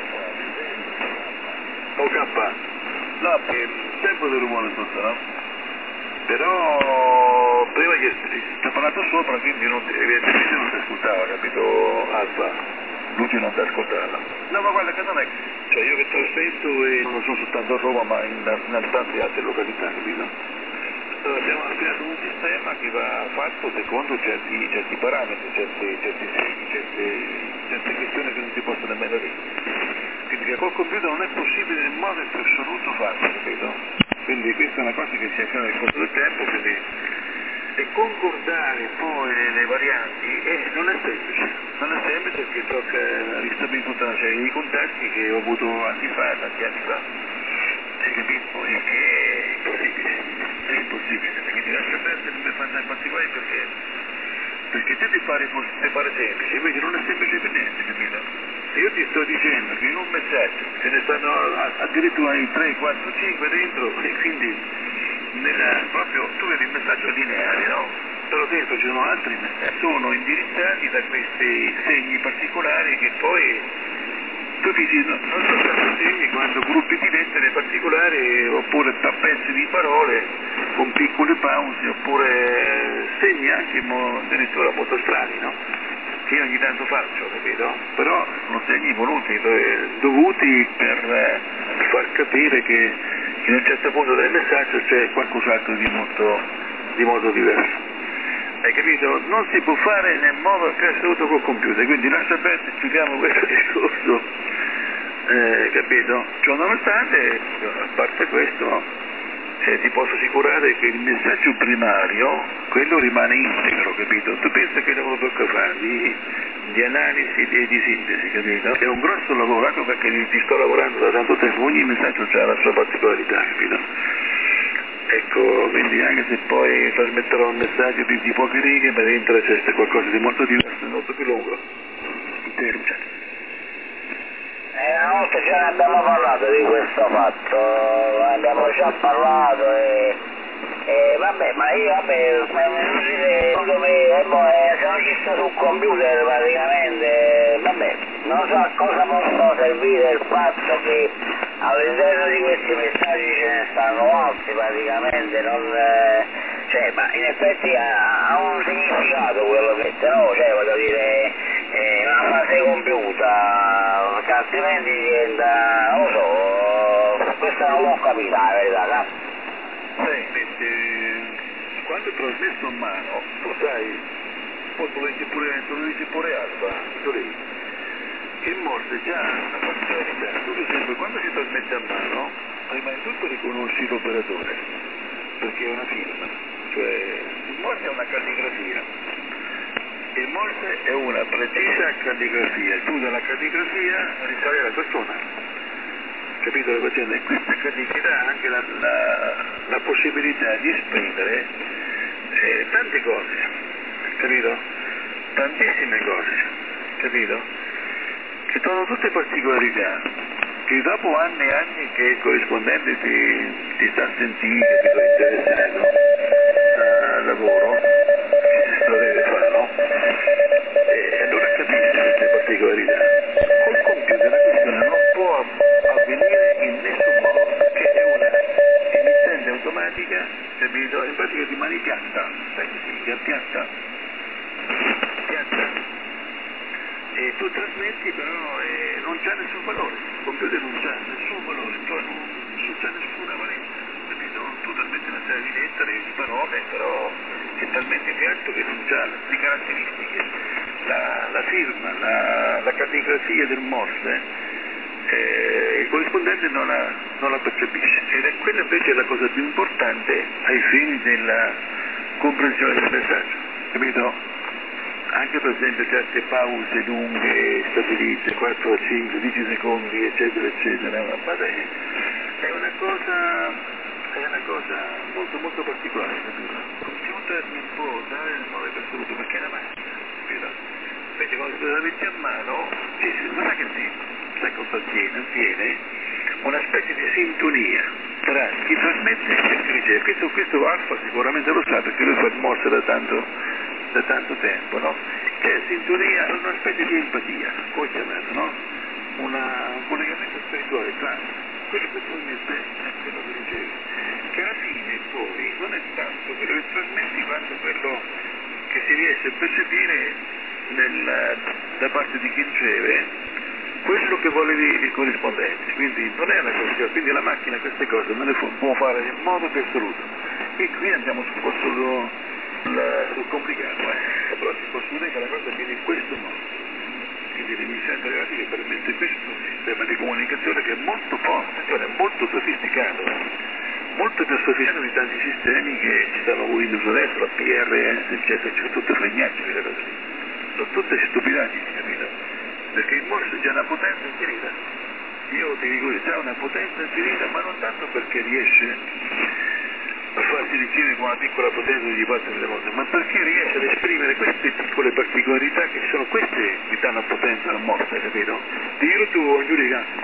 O K? No, perché sempre del rumore sotto, no? Però prima che ti ha parlato sopra, quindi non ti, evidentemente non ti ascoltava, capito Alfa? Luce non ti ascoltava. No, ma guarda che non è, cioè io che te lo sento e non sono soltanto a Roma, ma in, in tante altre località, capito? Allora abbiamo creato un sistema che va fatto secondo certi, certi parametri, certi, certi segni, certe, certe questioni che non si possono nemmeno dire. Quindi che col computer non è possibile nel modo più assoluto farlo, capito? Quindi questa è una cosa che si accade nel corso del tempo, quindi e concordare poi le, le varianti eh, non è semplice, non è semplice perché tocca ristabilire tutta una serie di contatti che ho avuto anni fa, tanti anni fa, hai capito? E che è impossibile, è impossibile, quindi lascia perdere per fare in particolare perché, perché te ti pare, ti pare semplice, invece non è semplice per niente, capito? Se io ti sto dicendo che in un messaggio ce ne stanno addirittura in tre, quattro, cinque dentro e quindi nella, proprio tu vedi il messaggio lineare, no? Però dentro ci sono altri messaggi, sono indirizzati da questi segni particolari che poi tu dici, no, non so questi segni quando gruppi di lettere particolari oppure pezzi di parole con piccole pause oppure segni anche mo, addirittura molto strani, no? Che io ogni tanto faccio, capito? Però sono segni voluti, dovuti per far capire che in un certo punto del messaggio c'è qualcos'altro di molto, di molto diverso. Hai capito? Non si può fare nel modo più assoluto col computer, quindi lascia perdere, chiudiamo questo discorso, eh, capito? Ciò nonostante, a parte questo, eh, ti posso assicurare che il messaggio primario, quello rimane integro, capito? Tu pensa che lavoro tocca fare di, di analisi e di sintesi, capito? È un grosso lavoro, anche perché ti sto lavorando da tanto tempo, ogni messaggio ha la sua particolarità, capito? Ecco, quindi anche se poi trasmetterò un messaggio di, di poche righe, ma dentro c'è qualcosa di molto diverso, molto più lungo. Interruce. Eh, una volta già ne abbiamo parlato di questo fatto, ne abbiamo già parlato e, e vabbè, ma io vabbè, secondo me, eh, boh, eh, se non ci sta sul computer praticamente, vabbè, non so a cosa possono servire il fatto che all'interno di questi messaggi ce ne stanno altri praticamente, non, eh, cioè, ma in effetti ha, ha un significato quello che te no, cioè voglio dire, è una frase compiuta, che altrimenti diventa, non lo so, questo non l'ho capito, la verità, no? Senti, eh, quando è trasmesso a mano, tu sai, poi tu lo dici pure, tu lo dici pure Alba, tu lì. il morse già ha una particolarità. Tu per esempio quando si trasmette a mano, prima di tutto riconosci l'operatore, perché è una firma, cioè il morse è una calligrafia. Il morse è una precisa calligrafia, tu dalla calligrafia risali alla persona, capito le faccende? E questa calligrafia ha anche la, la, la possibilità di esprimere eh, tante cose, capito? Tantissime cose, capito? Che sono tutte particolarità, che dopo anni e anni che il corrispondente ti, ti sta a sentire, capito, interessato al lavoro, che si lo deve fare, no? E allora capisci queste particolarità. Col computer la questione non può avvenire in nessun modo, perché è una emittente automatica, capito? In pratica rimani piatta, sai che significa piatta? Piatta. E tu trasmetti però e non c'è nessun valore, il computer non c'ha nessun valore, cioè non, non c'è nessuna valenza, capito? Tu trasmetti una serie di lettere, di parole, però è talmente piatto che non c'ha le caratteristiche, la, la firma, la, la calligrafia del morse, eh, il corrispondente non la, non la percepisce, ed è quella invece la cosa più importante ai fini della comprensione del messaggio, capito? Anche per esempio certe pause lunghe stabilite, quattro a cinque, dieci secondi, eccetera, eccetera, ma è, è una cosa, è una cosa molto molto particolare, capito? Il computer non può dare il nome per assoluto perché è una macchina, capito? Invece quando tu la metti a mano, sì, sì, ma sai che sì, sai cosa avviene? Avviene una specie di sintonia tra chi trasmette e chi riceve. Questo, questo Alfa sicuramente lo sa perché lui fa il morse da tanto da tanto tempo, no? C'è sintonia, una specie di empatia, come chiamarlo, no? Una, un collegamento spirituale tra quello che trasmette e quello che riceve, che alla fine poi non è tanto quello che trasmetti quanto quello che si riesce a percepire nel, da parte di chi riceve quello che vuole il corrispondente, quindi non è una questione, quindi la macchina queste cose non le può fare in modo più assoluto. E qui andiamo su un po' solo sul complicato, eh? Però si può dire che la cosa viene in questo modo, quindi l'emissione telematica permette questo sistema di comunicazione che è molto forte, cioè è molto sofisticato, eh? Molto più sofisticato di tanti sistemi che ci stanno Windows adesso, la P R S, eccetera, c'è tutte fregnacce quelle cose lì, sono tutte stupidaggini, capito? Perché il morse c'è una potenza infinita, io ti dico che c'è una potenza infinita, ma non tanto perché riesce a farsi ricevere con una piccola potenza di parte delle cose, ma perché riesce ad esprimere queste piccole particolarità che sono queste che danno potenza al morse, capito? Dillo tu, Giulica.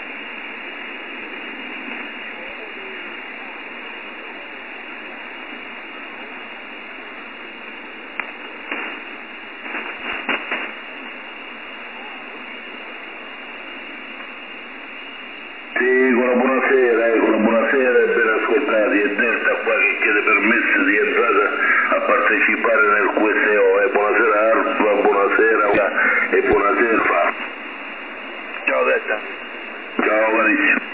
Sì, con la buonasera, eh, con la buonasera e ben ascoltati, è Delta qua che chiede permesso di entrata a partecipare nel Q S O, eh. Buonasera Alfa, buonasera e buonasera Fa. Ciao Delta. Ciao carissimo.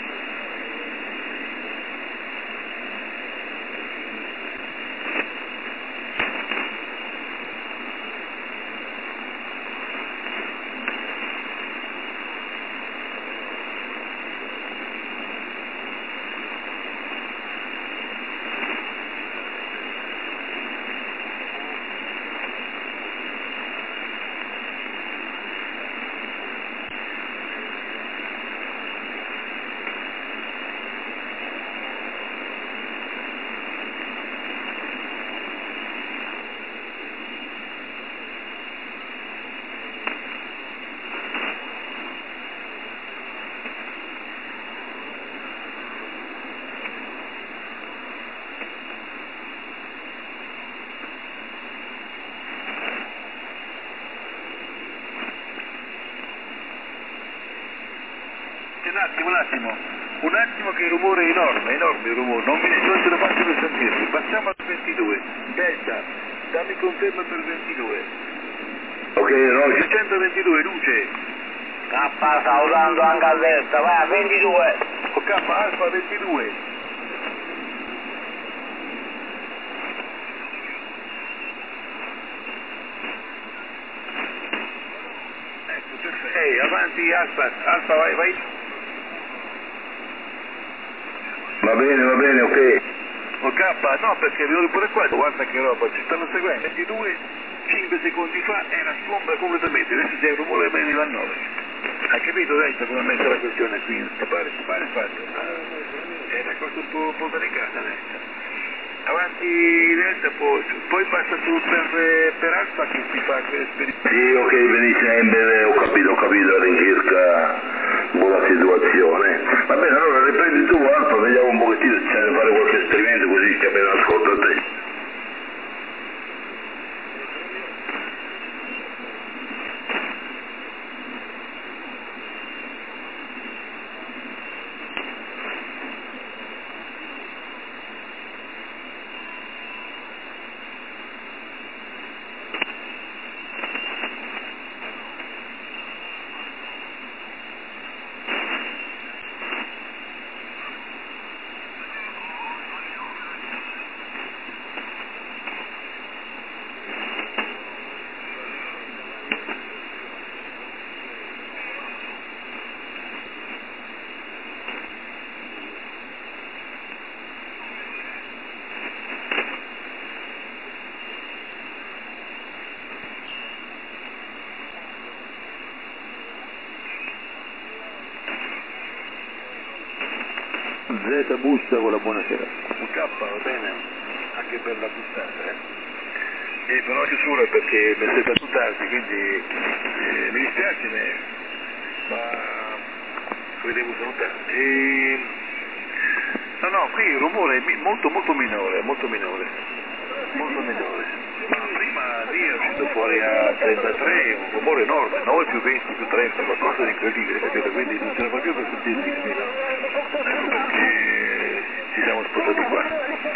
Un attimo, un attimo, un attimo che il rumore è enorme, enorme il rumore, non, mi, non ce la faccio per sentirmi. Passiamo al ventidue. Delta, dammi conferma per ventidue. Ok, Roger. centoventidue, luce. K sta usando anche a Delta, vai a ventidue. O K Alfa ventidue. Ecco, perfetto. Ehi, avanti. avanti Alfa, Alfa vai, vai. Va bene, va bene, ok. O K, no, perché vedo pure qua, guarda che roba, ci stanno seguendo. ventidue, cinque secondi fa era sgombra completamente, adesso c'è il rumore bene di nove. Hai capito adesso come è messa la questione qui? Pare, pare fatto. È una cosa un po', un po' delicata adesso. Avanti destra, poi, poi passa su per, per Alfa che si fa l'esperimento. Sì, ok, benissimo, ho capito, ho capito all'incirca la situazione. Va bene, allora riprendi tu Alfa, vediamo un pochettino se c'è da fare qualche esperimento così che abbiamo ascolto a te. Z bussa con la buonasera. Un K va bene, anche per la bussata, eh. E però la chiusura perché mi siete più tardi, quindi eh, mi dispiace, ne, ma vi devo salutare. E... No, no, qui il rumore è molto molto minore, molto minore, molto minore. Ma prima lì è uscito fuori a trentatré, un rumore enorme, nove più venti più trenta, qualcosa di incredibile, capito? Quindi non ce ne fa più per sentirsi, capito? Ecco perché ci siamo spostati qua.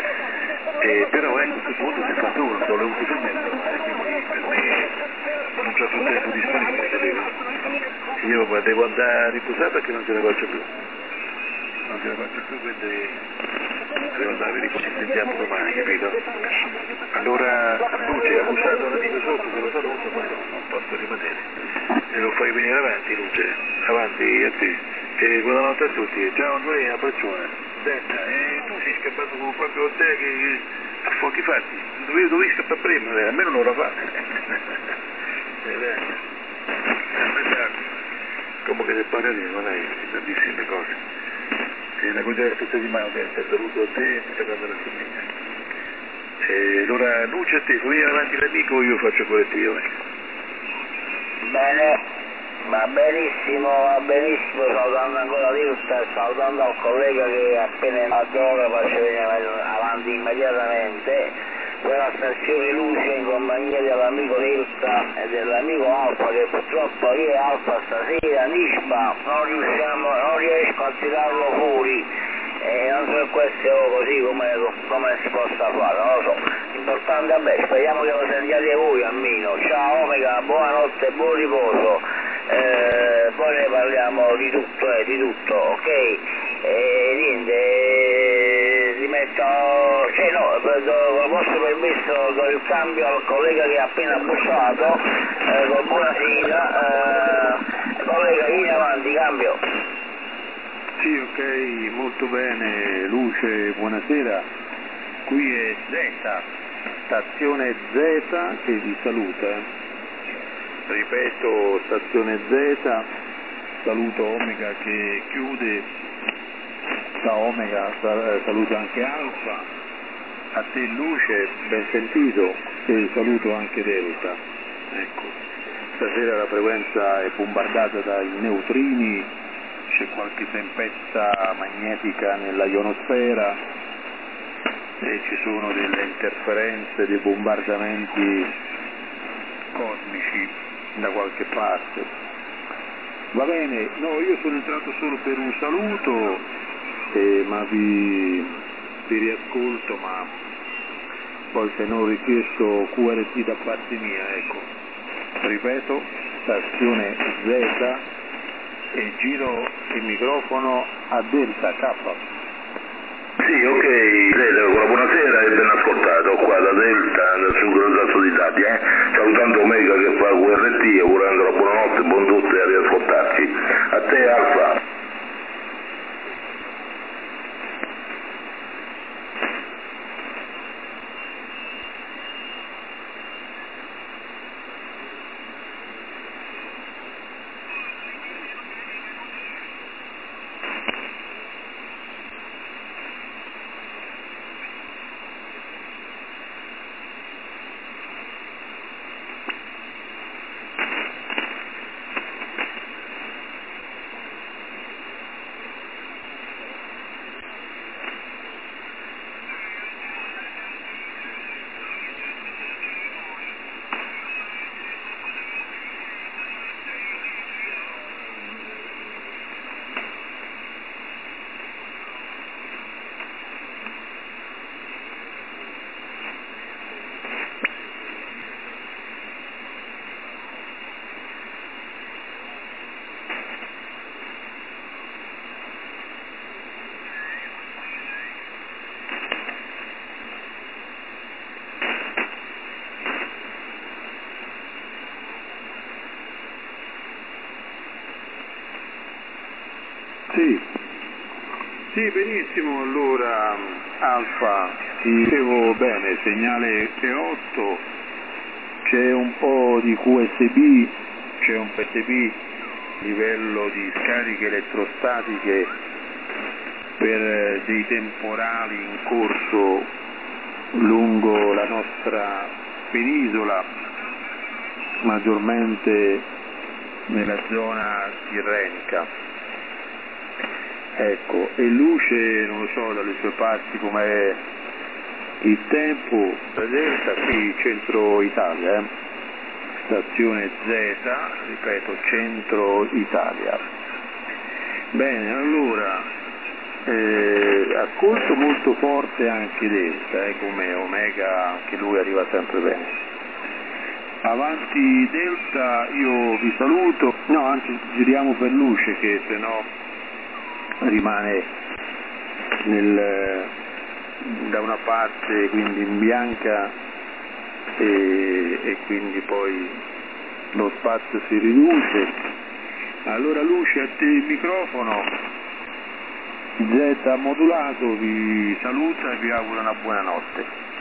E, però ecco, a questo punto sessantuno, sono le undici e mezza, eh, quindi per me non c'è più tempo disponibile, capito? Io devo andare a riposare perché non ce ne faccio più. Non ce ne faccio più, quindi devo andare a vedere, ci sentiamo domani, capito? Allora, Luce, ha bussato un amico sotto, se lo saluto, ma no, non posso rimanere. E lo fai venire avanti, Luce, avanti a te. E buonanotte a tutti, ciao Andrea, abbraccione. Senta, e tu sei scappato con proprio te che a fuochi fatti, dovevi, dovevi scappare prima, eh, almeno un'ora fa. Eh, dai. Comunque del paradiso, non hai tantissime cose. E la cosa della stessa di mano, ti saluto a te e per andare a famiglia. E allora Luce a te, vieni avanti l'amico, io faccio correttivo. Bene, va benissimo, va benissimo, salutando ancora Lilsta, salutando al collega che appena è ora faccio venire avanti immediatamente. Quella stazione Luce in compagnia dell'amico Lilsta e dell'amico Alfa, che purtroppo io e Alfa stasera Nispa non riusciamo, non riesco a tirarlo fuori. E non so questo così come, come si possa fare, non lo so. L'importante a me, speriamo che lo sentiate voi almeno. Ciao Omega, buonanotte, buon riposo. Eh, poi ne parliamo di tutto, eh, di tutto, ok? E niente, eh, rimetto, cioè no, do, con vostro permesso do il cambio al collega che ha appena bussato, eh, con buonasera, eh, collega vieni avanti, cambio. Sì, ok, molto bene, Luce, buonasera. Qui è Z, stazione Z che vi saluta. Ripeto, stazione Z, saluto Omega che chiude, da Omega saluto anche Alfa, a te Luce, ben sentito, e saluto anche Delta. Ecco, stasera la frequenza è bombardata dai neutrini, c'è qualche tempesta magnetica nella ionosfera e ci sono delle interferenze, dei bombardamenti cosmici da qualche parte. Va bene, no, io sono entrato solo per un saluto, eh, ma vi, vi riascolto, ma poi se non richiesto Q R T da parte mia, ecco. Ripeto, stazione Z, e giro il microfono a Delta K. Sì, ok, Delta, buonasera e ben ascoltato qua da Delta nel sincronizzato d'Italia, eh? Salutando Omega che fa Q R T, augurando la buonanotte, buon tutti a riascoltarci. A te Alfa. Sì, sì, benissimo, allora Alfa, ti dicevo bene, segnale F otto, c'è un po' di Q S B, c'è un P S B, livello di scariche elettrostatiche per dei temporali in corso lungo la nostra penisola, maggiormente nella zona tirrenica. Ecco, e luce, non lo so dalle sue parti com'è il tempo, Delta, qui centro Italia, eh? Stazione Z, ripeto, centro Italia. Bene, allora, eh, ascolto molto forte anche Delta, eh, come Omega, anche lui arriva sempre bene. Avanti Delta, io vi saluto, no, anzi giriamo per luce che se no rimane nel, da una parte quindi in bianca e, e quindi poi lo spazio si riduce. Allora luce, a te il microfono, Z modulato, vi saluta e vi auguro una buona notte.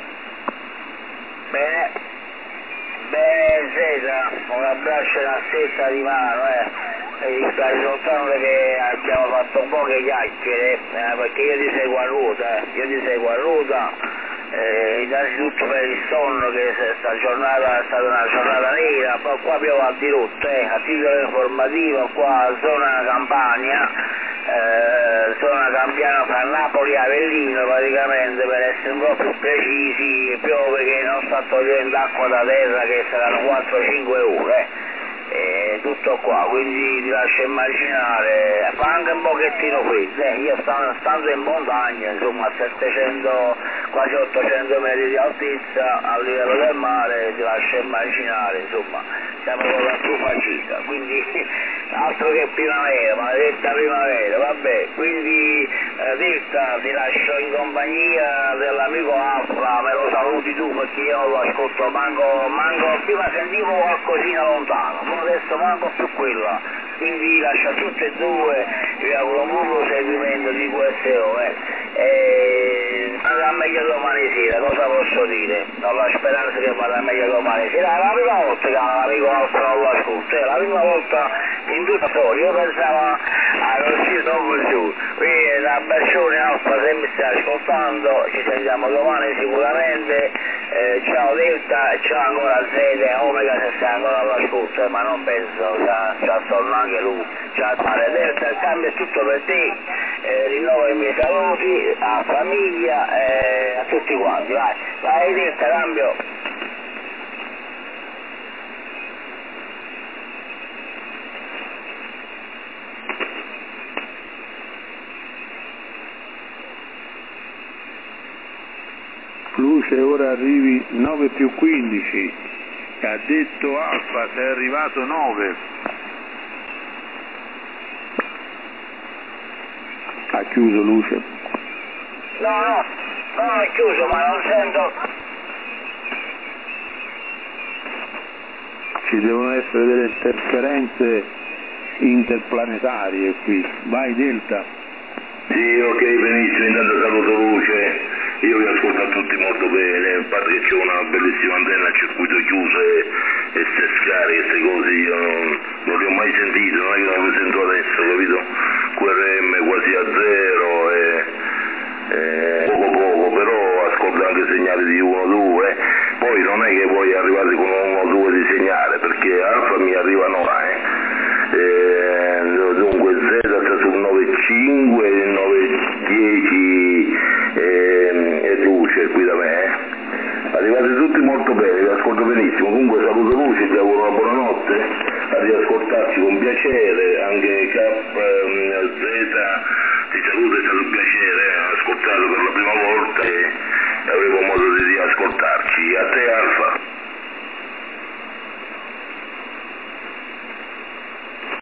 Bene, bene Z, un abbraccio e una stretta di mano, eh. Mi dispiace soltanto che abbiamo fatto un po' che chiacchiere, eh, perché io ti seguo a ruota, eh. io ti seguo a ruota, eh, innanzitutto per il sonno, che questa giornata è stata una giornata nera, poi qua piove a dirotto, eh, a titolo informativo, qua zona Campania, eh, zona Campiana fra Napoli e Avellino praticamente, per essere un po' più precisi, piove che non sta togliendo acqua da terra, che saranno quattro cinque ore. E tutto qua, quindi ti lascio immaginare, fa anche un pochettino freddo, eh, io stando, stando in montagna, insomma a settecento, quasi ottocento metri di altezza a livello del mare, ti lascio immaginare, insomma, siamo con la stufa accesa, quindi altro che primavera, maledetta primavera, vabbè, quindi eh, Delta ti lascio in compagnia dell'amico Alfa, me lo saluti tu perché io non lo ascolto, manco, manco prima sentivo qualcosina lontano, adesso manco più quella, quindi lascia tutte e due, vi auguro un buon seguimento di Q S O, eh. E andrà meglio domani sera, cosa posso dire? Ho la speranza che vada meglio domani sera, è la prima volta che l'amico Alfa non lo ascolta, è la prima volta in tutta la storia, io pensavo a non si dopo giù, quindi da Bercione Alfa, se mi stai ascoltando, ci sentiamo domani sicuramente, eh, ciao Delta, ciao ancora Z e Omega se stai ancora all'ascolto, ma non penso, ci attorno anche lui, ciao padre Delta, il cambio è tutto per te, eh, rinnovo i miei saluti a famiglia e eh, a tutti quanti, vai, vai Delta, cambio. Luce, ora arrivi nove più quindici, ha detto Alfa, sei arrivato nove. Ha chiuso Luce? No, no, non è chiuso, ma non sento. Ci devono essere delle interferenze interplanetarie qui. Vai Delta. Sì, ok, benissimo, intanto saluto Luce, io vi ascolto a tutti molto bene, a parte che c'è una bellissima antenna a circuito chiuso e, e se scarica queste cose io non, non le ho mai sentite, non è che non le sento adesso, capito? Q R M quasi a zero e, e poco poco, però ascolto anche segnali di uno due, poi non è che voi arrivate con uno due di segnale, perché Alfa mi arrivano là, eh. Eh, dunque Z sta sul nove cinque, nove dieci eh, e Luce qui da me, eh. Arrivate tutti molto bene, vi ascolto benissimo, comunque saluto Luce, vi auguro una buonanotte, a riascoltarci con piacere, anche K Z ti saluto, è stato un piacere, eh, ascoltarlo per la prima volta e avremo modo di riascoltarci, a te Alfa.